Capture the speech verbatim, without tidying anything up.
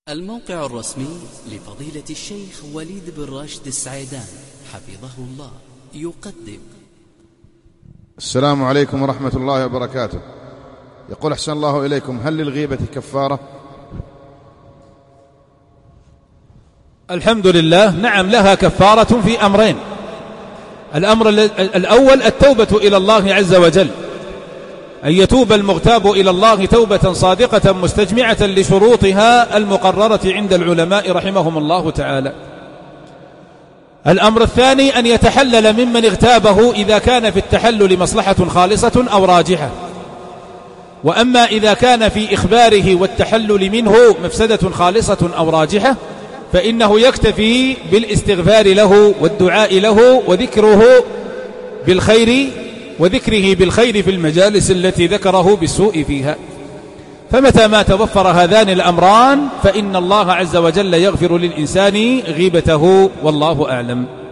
الموقع الرسمي لفضيلة الشيخ وليد بن راشد السعيدان حفظه الله يقدم. السلام عليكم ورحمة الله وبركاته. يقول أحسن الله إليكم، هل للغيبة كفارة؟ الحمد لله، نعم لها كفارة في أمرين. الأمر الأول التوبة إلى الله عز وجل، أن يتوب المغتاب إلى الله توبة صادقة مستجمعة لشروطها المقررة عند العلماء رحمهم الله تعالى. الأمر الثاني أن يتحلل ممن اغتابه إذا كان في التحلل مصلحة خالصة أو راجحة، وأما إذا كان في إخباره والتحلل منه مفسدة خالصة أو راجحة فإنه يكتفي بالاستغفار له والدعاء له وذكره بالخير وذكره بالخير في المجالس التي ذكره بالسوء فيها. فمتى ما توفر هذان الأمران فإن الله عز وجل يغفر للإنسان غيبته، والله أعلم.